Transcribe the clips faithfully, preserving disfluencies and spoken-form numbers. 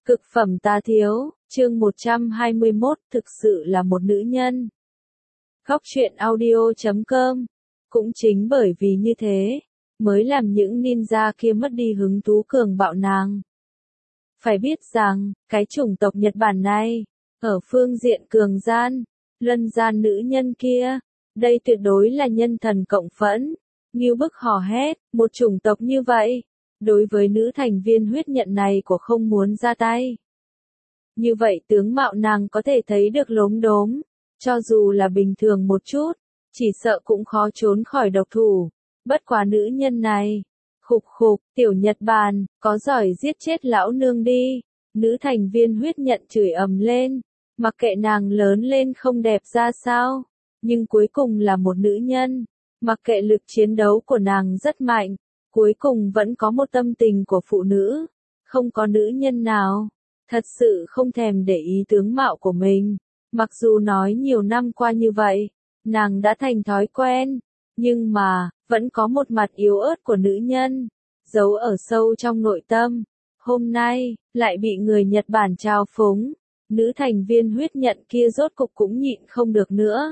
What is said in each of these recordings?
Cực phẩm tá thiếu, chương một trăm hai mươi mốt, thực sự là một nữ nhân. Góc truyện audio chấm com. Cũng chính bởi vì như thế, mới làm những ninja kia mất đi hứng thú cường bạo nàng. Phải biết rằng, cái chủng tộc Nhật Bản này, ở phương diện cường gian, lân gian nữ nhân kia, đây tuyệt đối là nhân thần cộng phẫn, ngưu bức hò hét, một chủng tộc như vậy. Đối với nữ thành viên huyết nhận này của không muốn ra tay. Như vậy tướng mạo nàng có thể thấy được lốm đốm, cho dù là bình thường một chút, chỉ sợ cũng khó trốn khỏi độc thủ. Bất quá nữ nhân này, khục khục, tiểu Nhật Bản, có giỏi giết chết lão nương đi. Nữ thành viên huyết nhận chửi ầm lên, mặc kệ nàng lớn lên không đẹp ra sao, nhưng cuối cùng là một nữ nhân, mặc kệ lực chiến đấu của nàng rất mạnh. Cuối cùng vẫn có một tâm tình của phụ nữ, không có nữ nhân nào, thật sự không thèm để ý tướng mạo của mình. Mặc dù nói nhiều năm qua như vậy, nàng đã thành thói quen, nhưng mà, vẫn có một mặt yếu ớt của nữ nhân, giấu ở sâu trong nội tâm. Hôm nay, lại bị người Nhật Bản trao phúng, nữ thành viên huyết nhận kia rốt cục cũng nhịn không được nữa.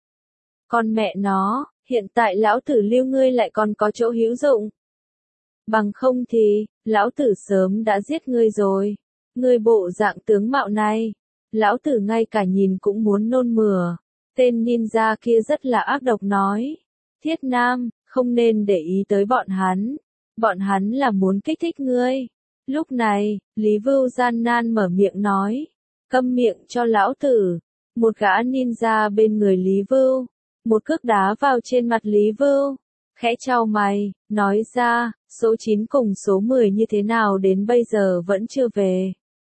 Con mẹ nó, hiện tại lão tử lưu ngươi lại còn có chỗ hữu dụng. Bằng không thì, lão tử sớm đã giết ngươi rồi. Ngươi bộ dạng tướng mạo này, lão tử ngay cả nhìn cũng muốn nôn mửa. Tên ninja kia rất là ác độc nói. Thiết Nam, không nên để ý tới bọn hắn. Bọn hắn là muốn kích thích ngươi. Lúc này, Lý Vưu gian nan mở miệng nói. Câm miệng cho lão tử. Một gã ninja bên người Lý Vưu. Một cước đá vào trên mặt Lý Vưu. Khẽ chau mày, nói ra, số chín cùng số mười như thế nào đến bây giờ vẫn chưa về.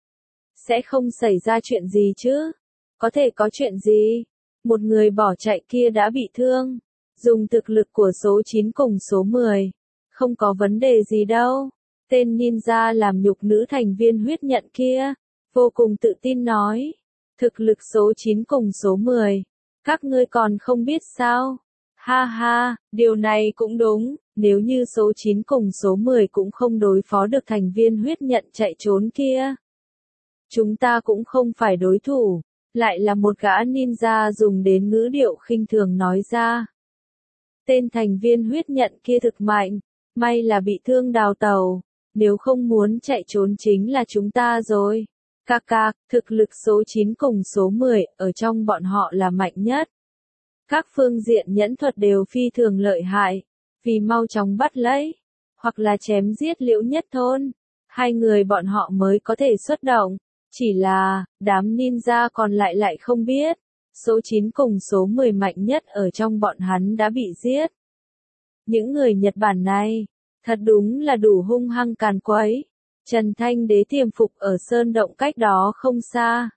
Sẽ không xảy ra chuyện gì chứ? Có thể có chuyện gì? Một người bỏ chạy kia đã bị thương. Dùng thực lực của số chín cùng số mười. Không có vấn đề gì đâu. Tên ninja làm nhục nữ thành viên huyết nhận kia. Vô cùng tự tin nói. Thực lực số chín cùng số mười. Các ngươi còn không biết sao? Ha ha, điều này cũng đúng, nếu như số chín cùng số mười cũng không đối phó được thành viên huyết nhận chạy trốn kia. Chúng ta cũng không phải đối thủ, lại là một gã ninja dùng đến ngữ điệu khinh thường nói ra. Tên thành viên huyết nhận kia thực mạnh, may là bị thương đào tàu, nếu không muốn chạy trốn chính là chúng ta rồi. Cạc cạc, thực lực số chín cùng số mười ở trong bọn họ là mạnh nhất. Các phương diện nhẫn thuật đều phi thường lợi hại, vì mau chóng bắt lấy, hoặc là chém giết Liễu Nhất Thôn, hai người bọn họ mới có thể xuất động, chỉ là, đám ninja còn lại lại không biết, số chín cùng số mười mạnh nhất ở trong bọn hắn đã bị giết. Những người Nhật Bản này, thật đúng là đủ hung hăng càn quấy. Trần Thanh Đế tiềm phục ở sơn động cách đó không xa.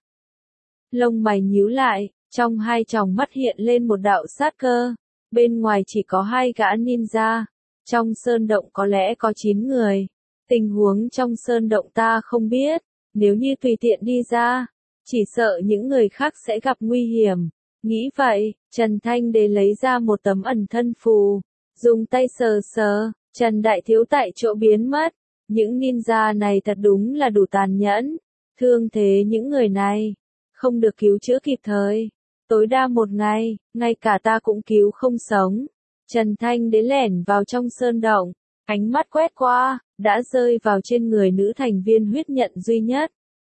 Lông mày nhíu lại. Trong hai tròng mắt hiện lên một đạo sát cơ, bên ngoài chỉ có hai gã ninja, trong sơn động có lẽ có chín người. Tình huống trong sơn động ta không biết, nếu như tùy tiện đi ra, chỉ sợ những người khác sẽ gặp nguy hiểm. Nghĩ vậy, Trần Thanh Đế lấy ra một tấm ẩn thân phù, dùng tay sờ sờ, Trần Đại Thiếu tại chỗ biến mất. Những ninja này thật đúng là đủ tàn nhẫn, thương thế những người này, không được cứu chữa kịp thời. Tối đa một ngày, ngay cả ta cũng cứu không sống. Trần Thanh Đế lẻn vào trong sơn động, ánh mắt quét qua, đã rơi vào trên người nữ thành viên huyết nhận duy nhất.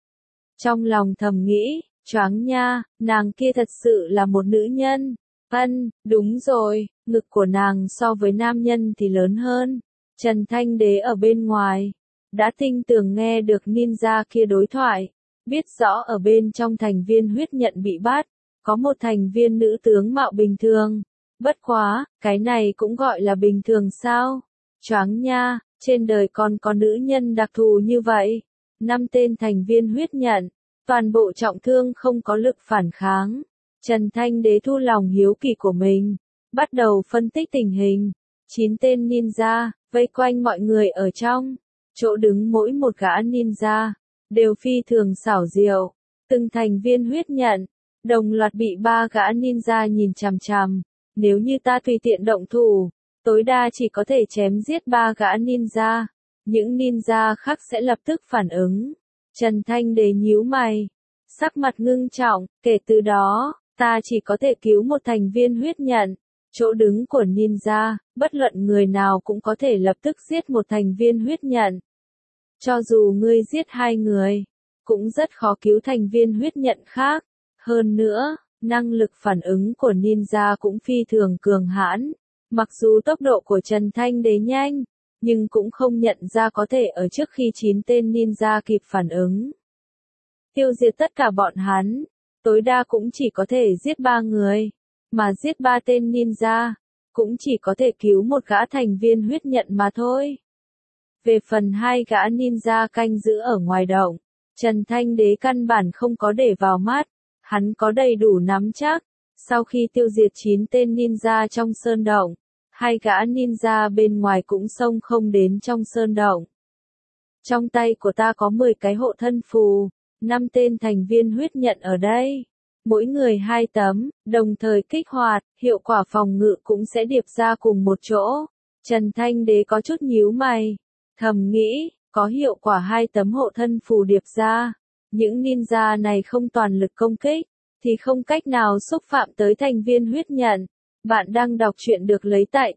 Trong lòng thầm nghĩ, choáng nha, nàng kia thật sự là một nữ nhân. Ân, đúng rồi, ngực của nàng so với nam nhân thì lớn hơn. Trần Thanh Đế ở bên ngoài, đã tinh tường nghe được ninja kia đối thoại, biết rõ ở bên trong thành viên huyết nhận bị bắt. Có một thành viên nữ tướng mạo bình thường. Bất quá, cái này cũng gọi là bình thường sao? Choáng nha, trên đời còn có nữ nhân đặc thù như vậy. Năm tên thành viên huyết nhận, toàn bộ trọng thương không có lực phản kháng. Trần Thanh Đế thu lòng hiếu kỳ của mình, bắt đầu phân tích tình hình. Chín tên ninja, vây quanh mọi người ở trong. Chỗ đứng mỗi một gã ninja, đều phi thường xảo diệu. Từng thành viên huyết nhận. Đồng loạt bị ba gã ninja nhìn chằm chằm, nếu như ta tùy tiện động thủ, tối đa chỉ có thể chém giết ba gã ninja, những ninja khác sẽ lập tức phản ứng, Trần Thanh Đế nhíu mày, sắc mặt ngưng trọng, kể từ đó, ta chỉ có thể cứu một thành viên huyết nhận. Chỗ đứng của ninja, bất luận người nào cũng có thể lập tức giết một thành viên huyết nhận. Cho dù ngươi giết hai người, cũng rất khó cứu thành viên huyết nhận khác. Hơn nữa, năng lực phản ứng của ninja cũng phi thường cường hãn. Mặc dù tốc độ của Trần Thanh Đế nhanh, nhưng cũng không nhận ra có thể ở trước khi chín tên ninja kịp phản ứng. Tiêu diệt tất cả bọn hắn, tối đa cũng chỉ có thể giết ba người, mà giết ba tên ninja, cũng chỉ có thể cứu một gã thành viên huyết nhận mà thôi. Về phần hai gã ninja canh giữ ở ngoài động, Trần Thanh Đế căn bản không có để vào mắt, hắn có đầy đủ nắm chắc. Sau khi tiêu diệt chín tên ninja trong sơn động, hai gã ninja bên ngoài cũng xông không đến trong sơn động. Trong tay của ta có mười cái hộ thân phù, năm tên thành viên huyết nhận ở đây. Mỗi người hai tấm, đồng thời kích hoạt, hiệu quả phòng ngự cũng sẽ điệp ra cùng một chỗ. Trần Thanh Đế có chút nhíu mày, thầm nghĩ, có hiệu quả hai tấm hộ thân phù điệp ra. Những ninja này không toàn lực công kích, thì không cách nào xúc phạm tới thành viên huyết nhận. Bạn đang đọc truyện được lấy tại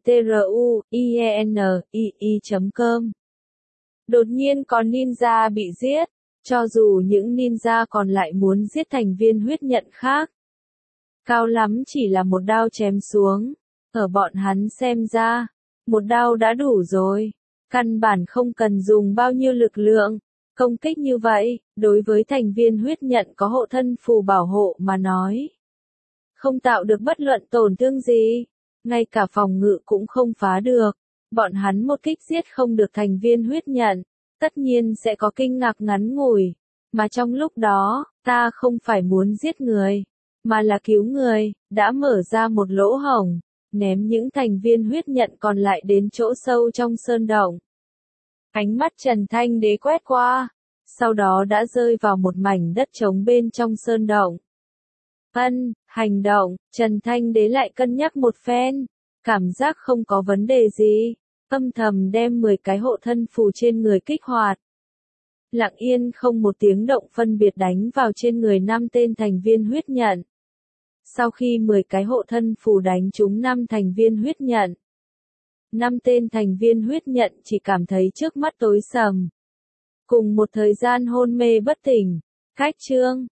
truyện chấm com. Đột nhiên có ninja bị giết, cho dù những ninja còn lại muốn giết thành viên huyết nhận khác. Cao lắm chỉ là một đao chém xuống, ở bọn hắn xem ra, một đao đã đủ rồi, căn bản không cần dùng bao nhiêu lực lượng. Công kích như vậy, đối với thành viên huyết nhận có hộ thân phù bảo hộ mà nói, không tạo được bất luận tổn thương gì, ngay cả phòng ngự cũng không phá được. Bọn hắn một kích giết không được thành viên huyết nhận, tất nhiên sẽ có kinh ngạc ngắn ngủi, mà trong lúc đó, ta không phải muốn giết người, mà là cứu người, đã mở ra một lỗ hổng, ném những thành viên huyết nhận còn lại đến chỗ sâu trong sơn động. Ánh mắt Trần Thanh Đế quét qua, sau đó đã rơi vào một mảnh đất trống bên trong sơn động. Ân, hành động, Trần Thanh Đế lại cân nhắc một phen, cảm giác không có vấn đề gì, âm thầm đem mười cái hộ thân phù trên người kích hoạt. Lặng yên không một tiếng động phân biệt đánh vào trên người năm tên thành viên huyết nhận. Sau khi mười cái hộ thân phù đánh trúng năm thành viên huyết nhận, năm tên thành viên huyết nhận chỉ cảm thấy trước mắt tối sầm. Cùng một thời gian hôn mê bất tỉnh, cách chương